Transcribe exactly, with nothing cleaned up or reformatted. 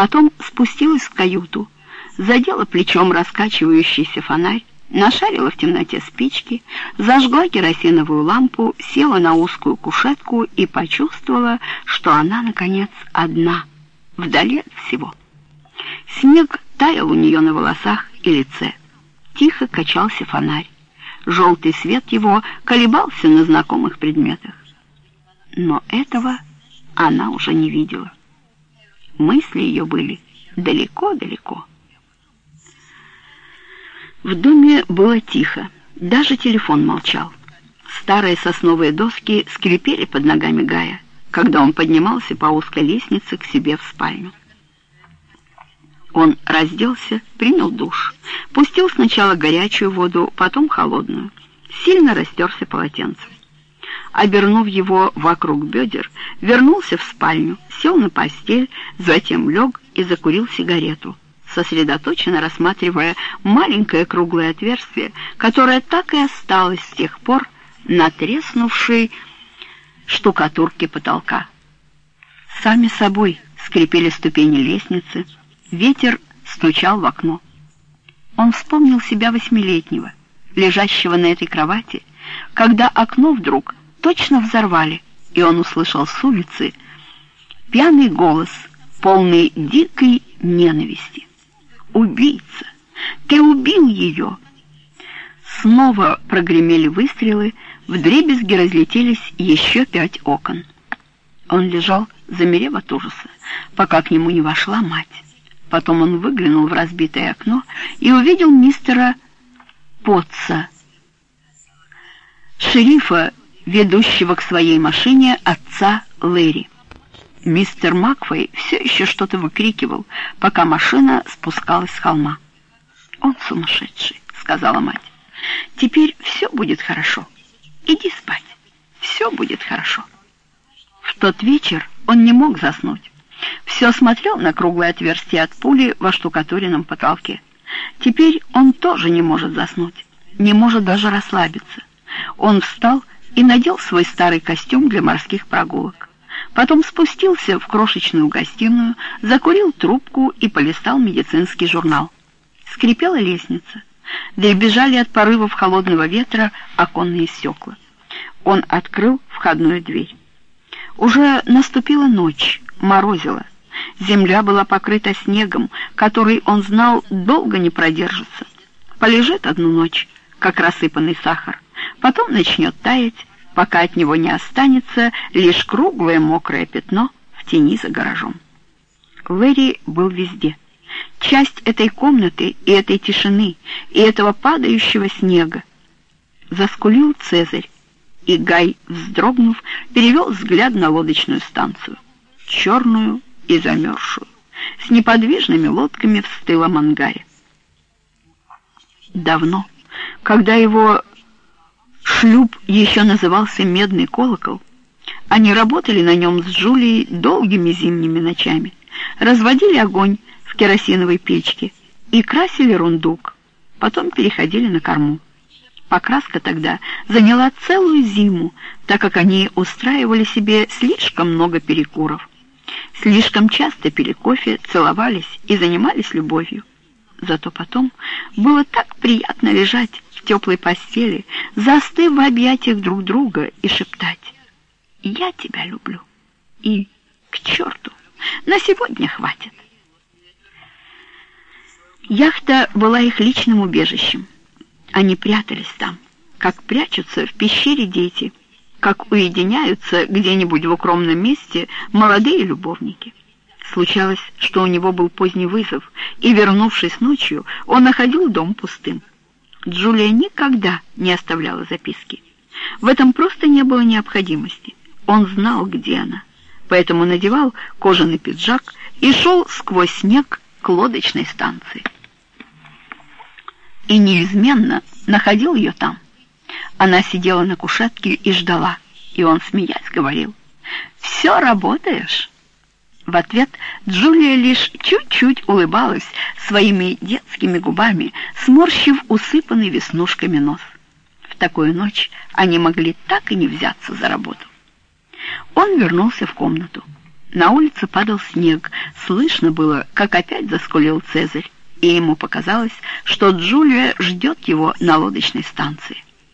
Потом спустилась в каюту, задела плечом раскачивающийся фонарь, нашарила в темноте спички, зажгла керосиновую лампу, села на узкую кушетку и почувствовала, что она, наконец, одна, вдали от всего. Снег таял у нее на волосах и лице. Тихо качался фонарь. Желтый свет его колебался на знакомых предметах. Но этого она уже не видела. Мысли ее были далеко-далеко. В доме было тихо, даже телефон молчал. Старые сосновые доски скрипели под ногами Гая, когда он поднимался по узкой лестнице к себе в спальню. Он разделся, принял душ, пустил сначала горячую воду, потом холодную, сильно растерся полотенцем. Обернув его вокруг бедер, вернулся в спальню, сел на постель, затем лег и закурил сигарету, сосредоточенно рассматривая маленькое круглое отверстие, которое так и осталось с тех пор на треснувшей штукатурке потолка. Сами собой скрипели ступени лестницы, ветер стучал в окно. Он вспомнил себя восьмилетнего, лежащего на этой кровати, когда окно вдруг точно взорвали, и он услышал с улицы пьяный голос, полный дикой ненависти. «Убийца! Ты убил ее!» Снова прогремели выстрелы, вдребезги разлетелись еще пять окон. Он лежал, замерев от ужаса, пока к нему не вошла мать. Потом он выглянул в разбитое окно и увидел мистера Потца, шерифа, ведущего к своей машине отца Лэри. Мистер Макфей все еще что-то выкрикивал, пока машина спускалась с холма. «Он сумасшедший», — сказала мать. «Теперь все будет хорошо. Иди спать. Все будет хорошо». В тот вечер он не мог заснуть. Все смотрел на круглое отверстие от пули во штукатуренном потолке. Теперь он тоже не может заснуть, не может даже расслабиться. Он встал и надел свой старый костюм для морских прогулок. Потом спустился в крошечную гостиную, закурил трубку и полистал медицинский журнал. Скрипела лестница, дребезжали от порывов холодного ветра оконные стекла. Он открыл входную дверь. Уже наступила ночь, морозило. Земля была покрыта снегом, который, он знал, долго не продержится. Полежит одну ночь, как рассыпанный сахар, потом начнет таять, пока от него не останется лишь круглое мокрое пятно в тени за гаражом. Лэри был везде. Часть этой комнаты и этой тишины, и этого падающего снега. Заскулил Цезарь, и Гай, вздрогнув, перевел взгляд на лодочную станцию, черную и замерзшую, с неподвижными лодками в стылом ангаре. Давно, когда его шлюп еще назывался «Медный колокол», они работали на нем с Джулией долгими зимними ночами, разводили огонь в керосиновой печке и красили рундук, потом переходили на корму. Покраска тогда заняла целую зиму, так как они устраивали себе слишком много перекуров. Слишком часто пили кофе, целовались и занимались любовью. Зато потом было так приятно лежать в теплой постели, застыв в объятиях друг друга и шептать: «Я тебя люблю» и «К черту, на сегодня хватит». Яхта была их личным убежищем. Они прятались там, как прячутся в пещере дети, как уединяются где-нибудь в укромном месте молодые любовники. Случалось, что у него был поздний вызов, и, вернувшись ночью, он находил дом пустым. Джулия никогда не оставляла записки. В этом просто не было необходимости. Он знал, где она, поэтому надевал кожаный пиджак и шел сквозь снег к лодочной станции. И неизменно находил ее там. Она сидела на кушетке и ждала, и он, смеясь, говорил: «Все работаешь?» В ответ Джулия лишь чуть-чуть улыбалась своими детскими губами, сморщив усыпанный веснушками нос. В такую ночь они могли так и не взяться за работу. Он вернулся в комнату. На улице падал снег, слышно было, как опять заскулил Цезарь, и ему показалось, что Джулия ждет его на лодочной станции.